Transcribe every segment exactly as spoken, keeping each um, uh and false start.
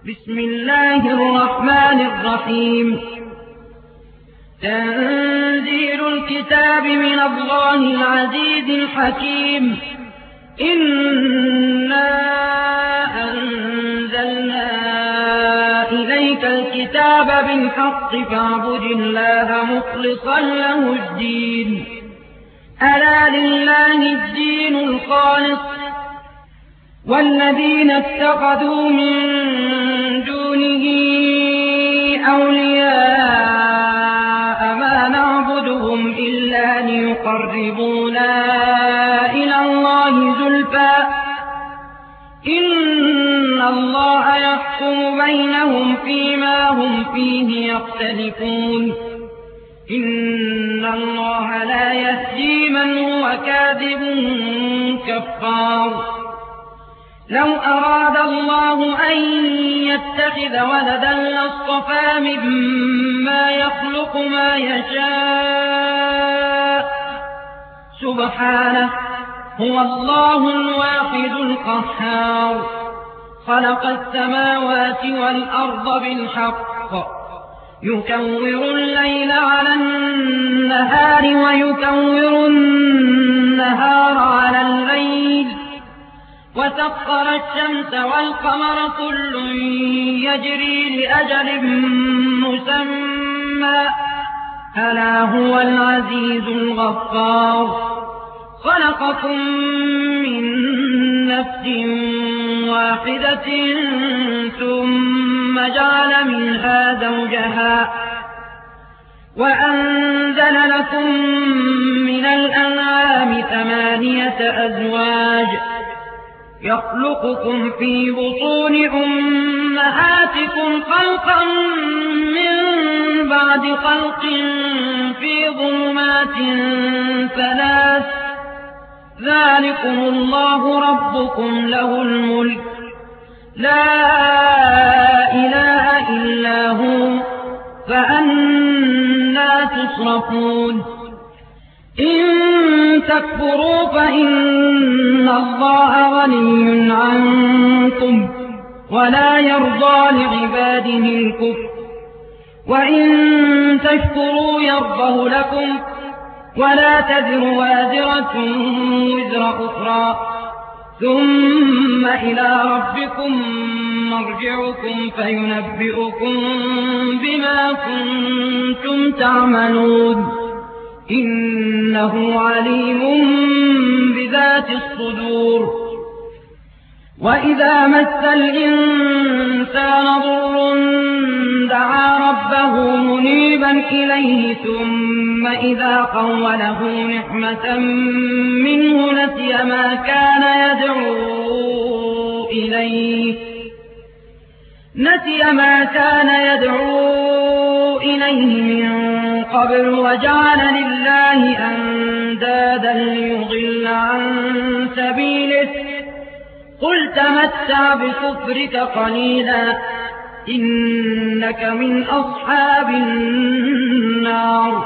بسم الله الرحمن الرحيم. تنزيل الكتاب من الله العزيز الحكيم. إنا أنزلنا إليك الكتاب بالحق فاعبد الله مخلصا له الدين. ألا لله الدين الخالص والذين اتخذوا من دونه أولياء ما نعبدهم إلا ليقربونا إلى الله زلفى إن الله يحكم بينهم فيما هم فيه يختلفون. إن الله لا يهدي من هو كاذب كفار. لو أراد الله أن يتخذ ولدا لاصطفى مما يخلق ما يشاء سبحانه هو الله الواحد القهار. خلق السماوات والأرض بالحق يكور الليل على النهار ويكور النهار على الليل وسخر الشمس والقمر كل يجري لأجل مسمى ألا هو العزيز الغفار. خلقكم من نفس واحدة ثم جعل منها زوجها وأنزل لكم من الأنعام ثمانية أزواج يخلقكم في بطون أمهاتكم خلقا من بعد خلق في ظلمات ثلاث ذلكم الله ربكم له الملك لا إله إلا هو فأنى تصرفون. إن تكفروا فإن الله غني عنكم ولا يرضى لعباده الكفر وإن تشكروا يرضه لكم ولا تزر وازرة وزر أخرى ثم إلى ربكم مرجعكم فينبئكم بما كنتم تعملون. إنه عليم بذات الصدور. وإذا مس الإنسان ضر دعا ربه منيبا إليه ثم إذا خوله نعمة منه نسي ما كان يدعو إليه نسي ما كان يدعو إليه من قبل وجعل لله أندادا ليضل عن سبيله. قل تمتع بكفرك قليلا إنك من أصحاب النار.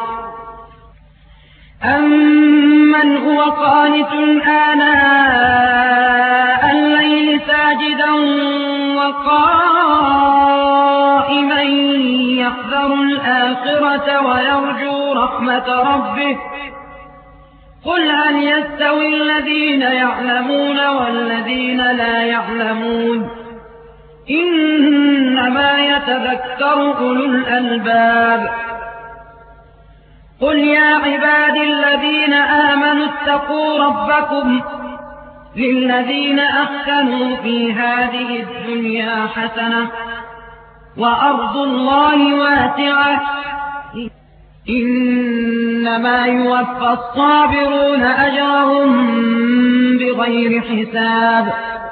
أمن هو قانت آناء الليل ساجدا وقائما يحذر الآخرة ويرجو رحمة ربه. قل هل يستوي الذين يعلمون والذين لا يعلمون إنما يتذكر أولو الألباب. قل يا عبادي الذين آمنوا اتقوا ربكم للذين أحسنوا في هذه الدنيا حسنة وأرض الله واسعة إنما يوفى الصابرون أجرهم بغير حساب.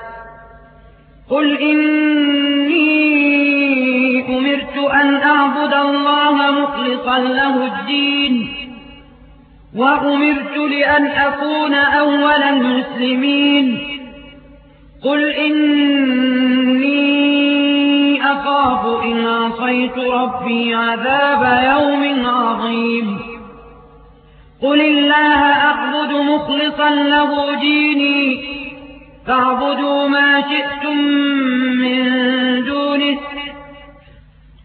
قل إني أمرت أن أعبد الله مخلصا له الدين وأمرت لأن أكون أول المسلمين. قل إني أخاف إن عصيت ربي عذاب يوم عظيم. قل الله أعبد مخلصا له ديني فاعبدوا ما شئتم من دونه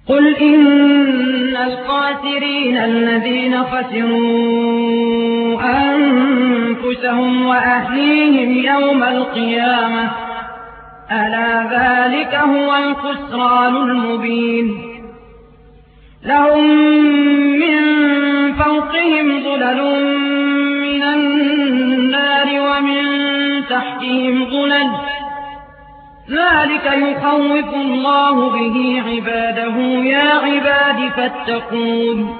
قل إن الخاسرين الذين خسروا أنفسهم وأهليهم يوم القيامة ألا ذلك هو الخسران المبين لهم من فوقهم ظلل من النار ومن تحتهم ظلل ذلك يخوف الله به عباده يا عباد فاتقون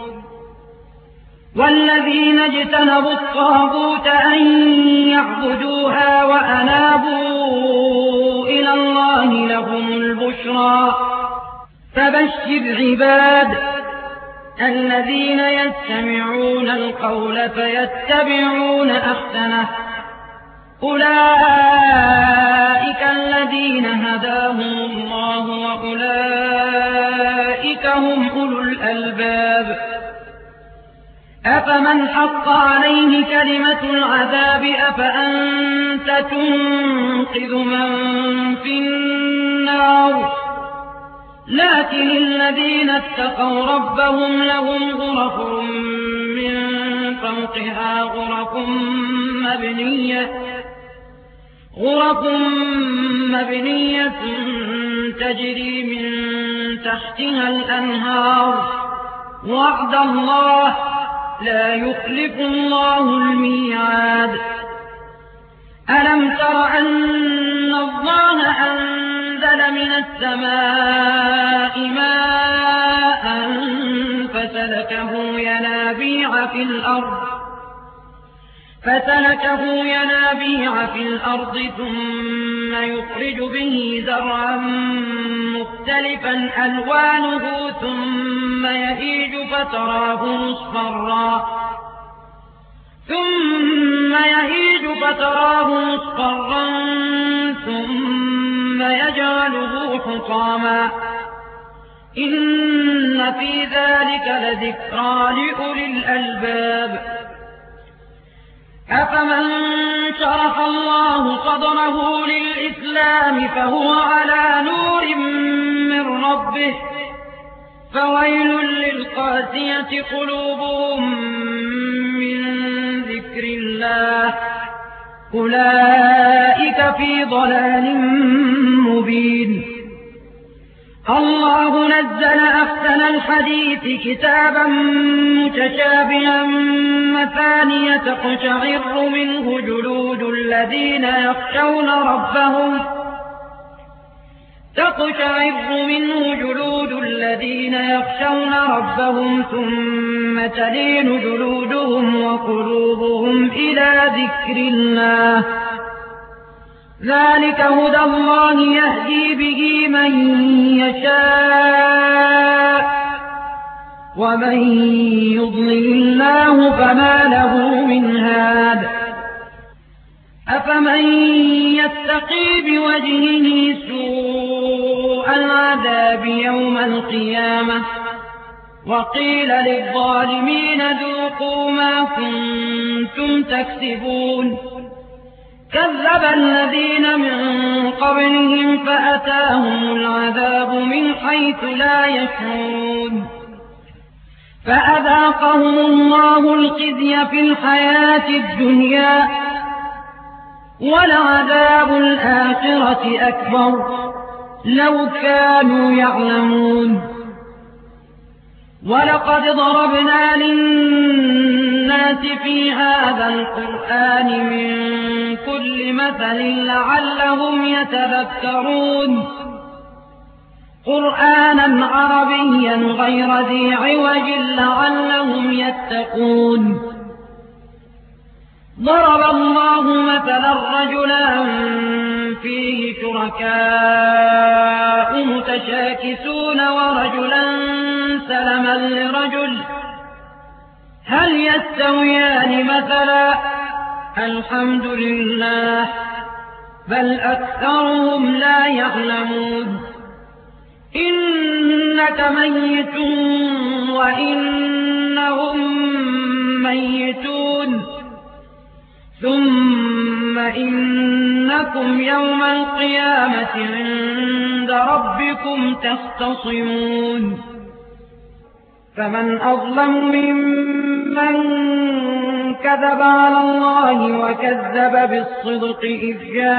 والذين اجتنبوا الطاغوت أن يعبدوها وأنابوا إلى الله لهم البشرى فبشر عباد الذين يستمعون القول فيتبعون أحسنه أولئك الذين هداهم الله وأولئك هم أولو الألباب أفمن حق عليه كلمة العذاب أفأنت تنقذ من في النار لكن الذين اتقوا ربهم لهم غرف من فوقها غرف مبنية غرف مبنية تجري من تحتها الأنهار وعد الله لا يخلف الله الميعاد ألم تر أن الله أنزل من السماء ماء فسلكه ينابيع في الأرض فسلكه ينابيع في الأرض ثم يخرج به زرعا مختلفا ألوانه ثم يهيج فتراه مصفرا ثم يهيج فتراه مصفرا ثم يجعله حطاما إن في ذلك لذكرى لأولي الألباب أفمن شرح الله صدره للإسلام فهو على نور من ربه فويل للقاسية قلوبهم من ذكر الله أولئك في ضلال مبين الله نزل أحسن الحديث كتابا متشابها مثانية تقشعر منه جلود الذين يخشون ربهم تقشعر منه جلود الذين يخشون ربهم ثم تلين جلودهم وقلوبهم إلى ذكر الله ذلك هدى الله يهدي به من يشاء ومن يضلل الله فما له من هاد أفمن يتقي بوجهه سوء العذاب يوم القيامة وقيل للظالمين ذوقوا ما كنتم تكسبون كذب الذين من قبلهم فأتاهم العذاب من حيث لا يشعرون فأذاقهم الله الخزي في الحياة الدنيا ولعذاب الآخرة أكبر لو كانوا يعلمون ولقد ضربنا للناس في هذا القرآن من كل مثل لعلهم يتذكرون قرآنا عربيا غير ذي عوج لعلهم يتقون ضرب الله مثلا رجلا فيه شركاء متشاكسون ورجلا سلما لرجل هل يستويان مثلا الحمد لله بل أكثرهم لا يعلمون إنك ميت وإنهم ميتون ثم إنكم يوم القيامة عند ربكم تختصمون فمن أظلم ممن كذب على الله وكذب بالصدق إذ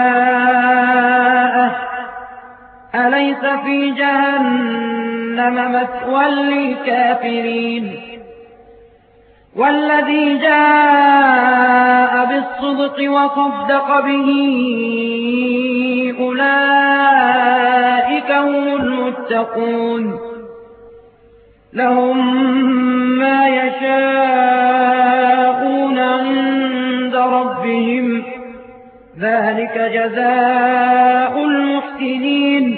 جاءه أليس في جهنم مثوى للكافرين والذي جاء بالصدق وصدق به أولئك هم المتقون لهم ما يشاءون عند ربهم ذلك جزاء المحسنين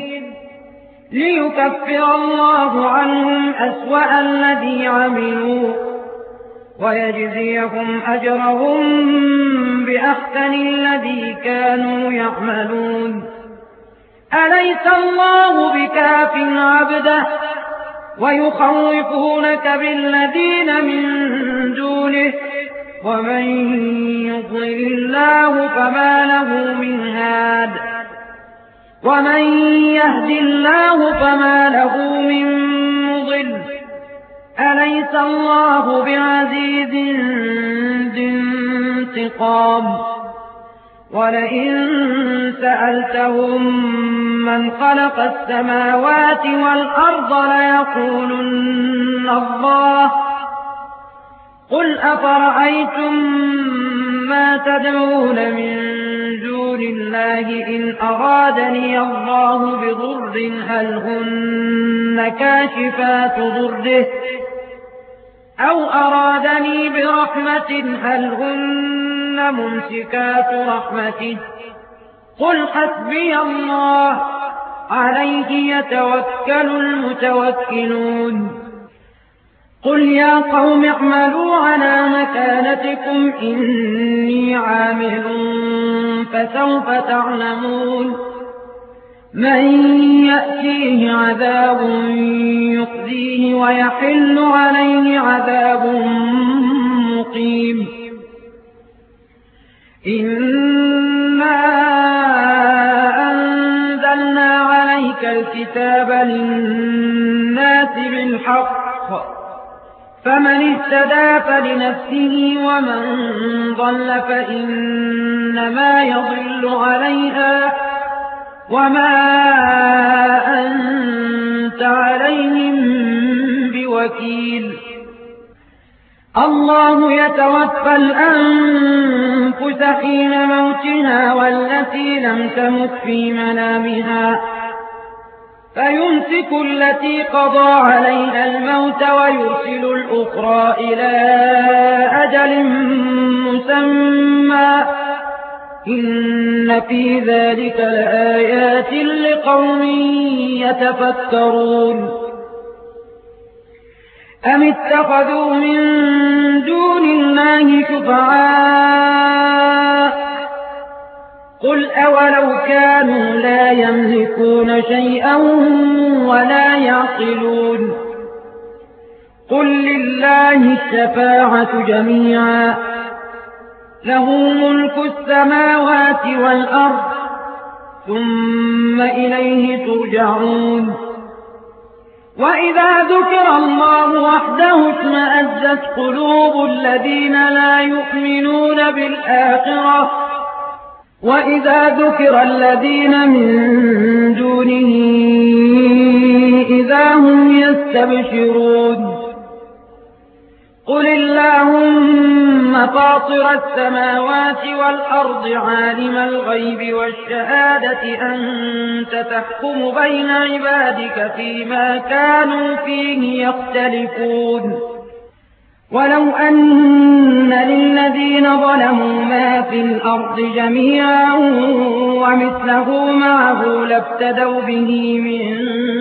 ليكفر الله عنهم أسوأ الذي عملوا ويجزيهم أجرهم بأحسن الذي كانوا يعملون أليس الله بكاف عبده ويخوفونك بالذين من دونه ومن يضلل الله فما له من هاد ومن يهد الله فما له من مضل أليس الله بعزيز ذي انتقام ولئن سألتهم من خلق السماوات والأرض ليقولن الله قل أفرأيتم ما تدعون من دون الله إن أرادني الله بضر هل هن كاشفات ضره أو أرادني برحمة هل هن ممسكات رحمته قل حسبي الله عليه يتوكل المتوكلون قل يا قوم اعملوا على مكانتكم إني عامل فسوف تعلمون من يأتيه عذاب يخزيه ويحل عليه عذاب مقيم إنا أنزلنا عليك الكتاب للناس بالحق فمن اهتدى فلنفسه ومن ضل فإنما يضل عليها وما أنت عليهم بوكيل الله يتوفى الأنفس حين موتها والتي لم تمت في منامها فيمسك التي قضى عليها الموت ويرسل الأخرى إلى أجل مسمى إن في ذلك لآيات لقوم يتفكرون أم اتخذوا من دون الله شفعاء قل أولو كانوا لا يملكون شيئا ولا يعقلون قل لله الشفاعة جميعا له ملك السماوات والأرض ثم إليه ترجعون وإذا ذكر الله وحده اشمأزت قلوب الذين لا يؤمنون بالآخرة وإذا ذكر الذين من دونه إذا هم يستبشرون قل اللهم فاطر السماوات والأرض عالم الغيب والشهادة أنت تحكم بين عبادك فيما كانوا فيه يختلفون ولو أن للذين ظلموا ما في الأرض جميعا ومثله معه لابتدوا به من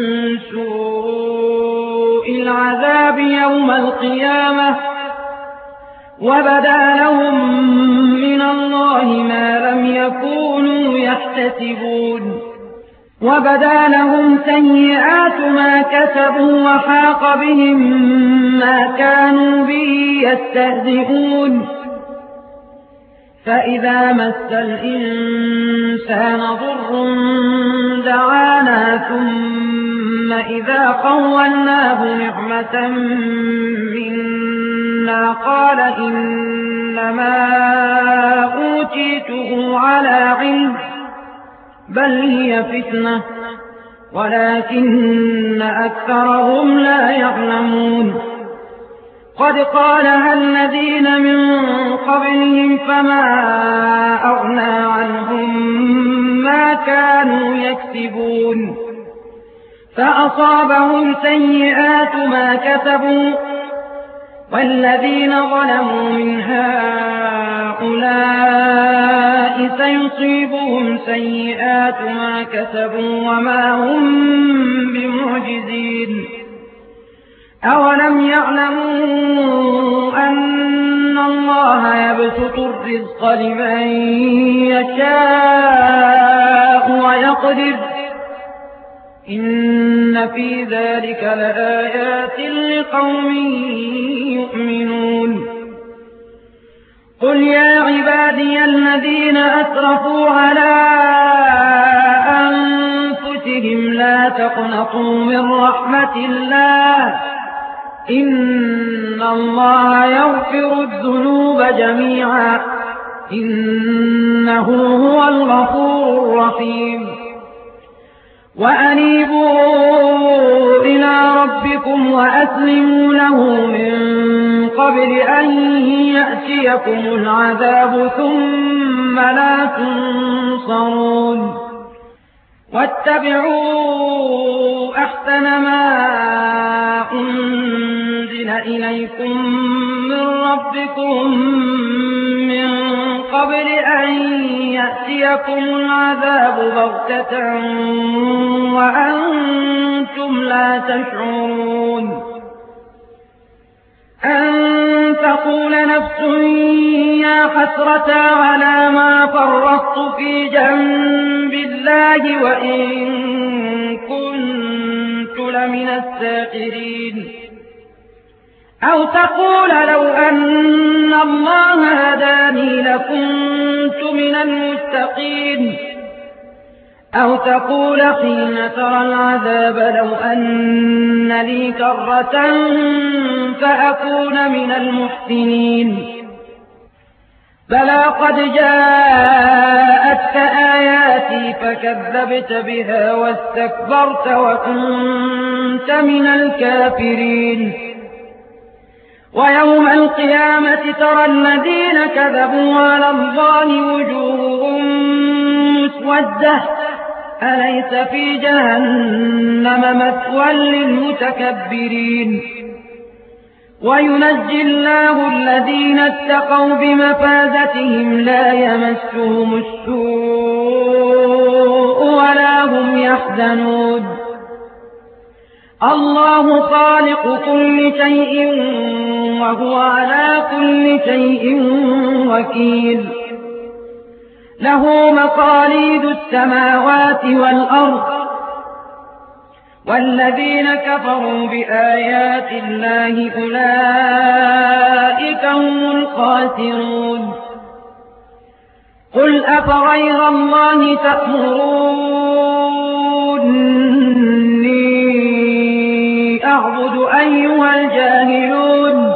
سوء العذاب يوم القيامة وبدا لهم من الله ما لم يكونوا يحتسبون وبدا لهم سيئات ما كسبوا وحاق بهم ما كانوا به يستهزئون فإذا مس الإنسان ضر دعانا ثم إذا خولناه نعمة منا قال إنما أوتيته على علم بل هي فتنة ولكن أكثرهم لا يعلمون قد قالها الذين من قبلهم فما أغنى عنهم ما كانوا يكسبون فأصابهم سيئات ما كسبوا والذين ظلموا من هؤلاء سيصيبهم سيئات ما كسبوا وما هم بمعجزين أولم يعلموا أن الله يبسط الرزق لمن يشاء ويقدر إن في ذلك لآيات لقوم يؤمنون قل يا عبادي الذين أسرفوا على أنفسهم لا تقنطوا من رحمة الله إن الله يغفر الذنوب جميعا إنه هو الغفور الرحيم وأنيبوا إلى ربكم وأسلموا له من قبل أن يأتيكم العذاب ثم لا تنصرون واتبعوا أحسن ما أنزل إليكم من ربكم من قبل أن يأتيكم العذاب بغتة وأنتم لا تشعرون أن تقول نفس يا حسرة على ما فرطت في جنب الله وإن كنت لمن الساخرين أو تقول لو أن الله هداني لكنت من المتقين أو تقول حين ترى العذاب لو أن لي كرة فأكون من المحسنين بلى قد جاءتك آياتي فكذبت بها واستكبرت وكنت من الكافرين ويوم القيامة ترى الذين كذبوا على الله وجوههم مسودة أليس في جهنم مثوى للمتكبرين وينجي الله الذين اتقوا بمفازتهم لا يمسهم السوء ولا هم يحزنون الله خالق كل شيء وهو على كل شيء وكيل له مقاليد السماوات والأرض والذين كفروا بآيات الله أولئك هم الخاسرون قل أفغير الله تأمروني أعبد أيها الجاهلون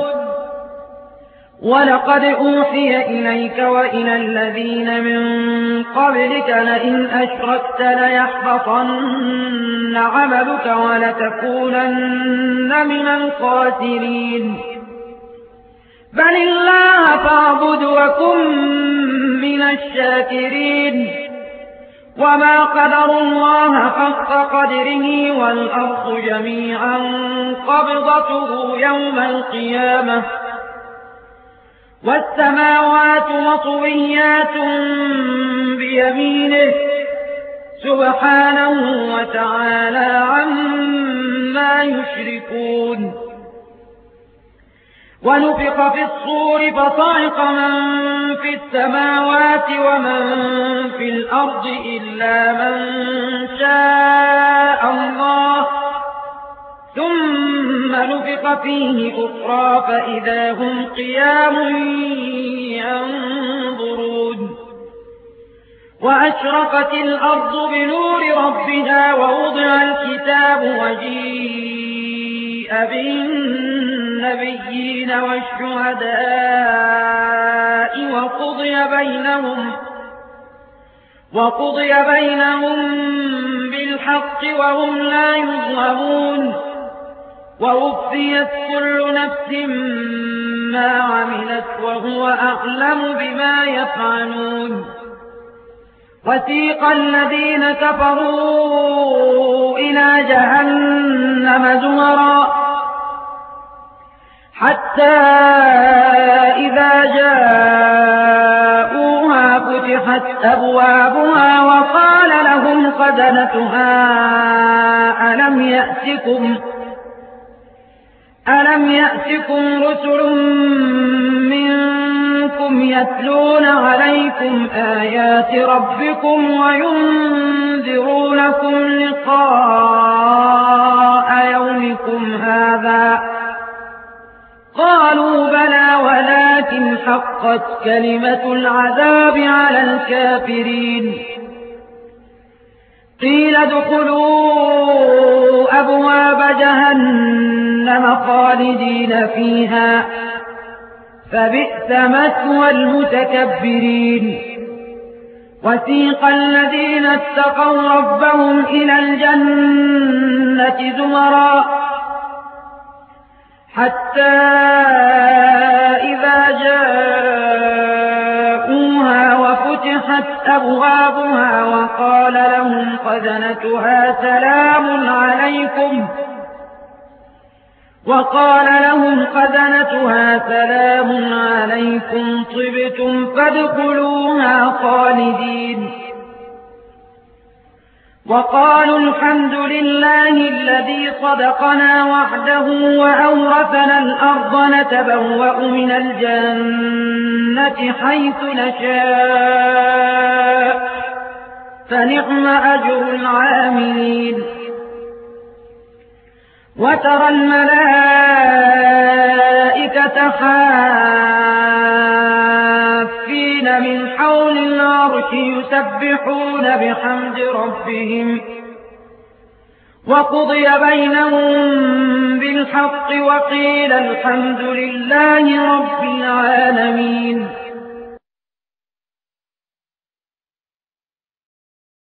ولقد أوحي إليك وإلى الذين من قبلك لئن أشركت ليحبطن عملك ولتكونن من الخاسرين بل الله فاعبد وكن من الشاكرين وما قدروا الله حق قدره والأرض جميعا قبضته يوم القيامة والسماوات مطويات بيمينه سبحانه وتعالى عما يشركون ونفخ في الصور فصعق من في السماوات ومن في الأرض إلا من شاء الله ثم نفخ فيه أخرى فإذا هم قيام ينظرون وأشرقت الأرض بنور ربها ووضع الكتاب وجيء بالنبيين والشهداء وقضي بينهم وقضي بينهم بالحق وهم لا يظلمون ووفيت كل نفس ما عملت وهو أعلم بما يفعلون وسيق الذين كفروا إلى جهنم زمرا حتى إذا جاءوها فتحت أبوابها وقال لهم خزنتها ألم يأتكم ألم يأتكم رسل منكم يتلون عليكم آيات ربكم وينذرونكم لقاء يومكم هذا قالوا بلى ولكن حقت كلمة العذاب على الكافرين قيل ادخلوا أبواب جهنم خالدين فيها فبئس مثوى المتكبرين وسيق الذين اتقوا ربهم إلى الجنة زمرا حتى إذا جاءوها وفتحت أبوابها وقال لهم خزنتها سلام عليكم وقال لهم خزنتها سلام عليكم طبتم فادخلوها خالدين وقالوا الحمد لله الذي صدقنا وعده وأورثنا الأرض نتبوأ من الجنة حيث نشاء فنعم أجر العاملين وترى الملائكة حافين من حول العرش يسبحون بحمد ربهم وقضي بينهم بالحق وقيل الحمد لله رب العالمين